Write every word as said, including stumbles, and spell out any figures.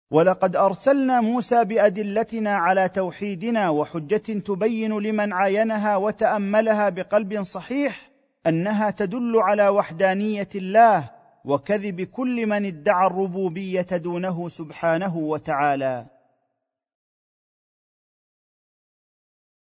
ولقد ارسلنا موسى بادلتنا على توحيدنا وحجه تبين لمن عاينها وتاملها بقلب صحيح انها تدل على وحدانيه الله وكذب كل من ادعى الربوبيه دونه سبحانه وتعالى.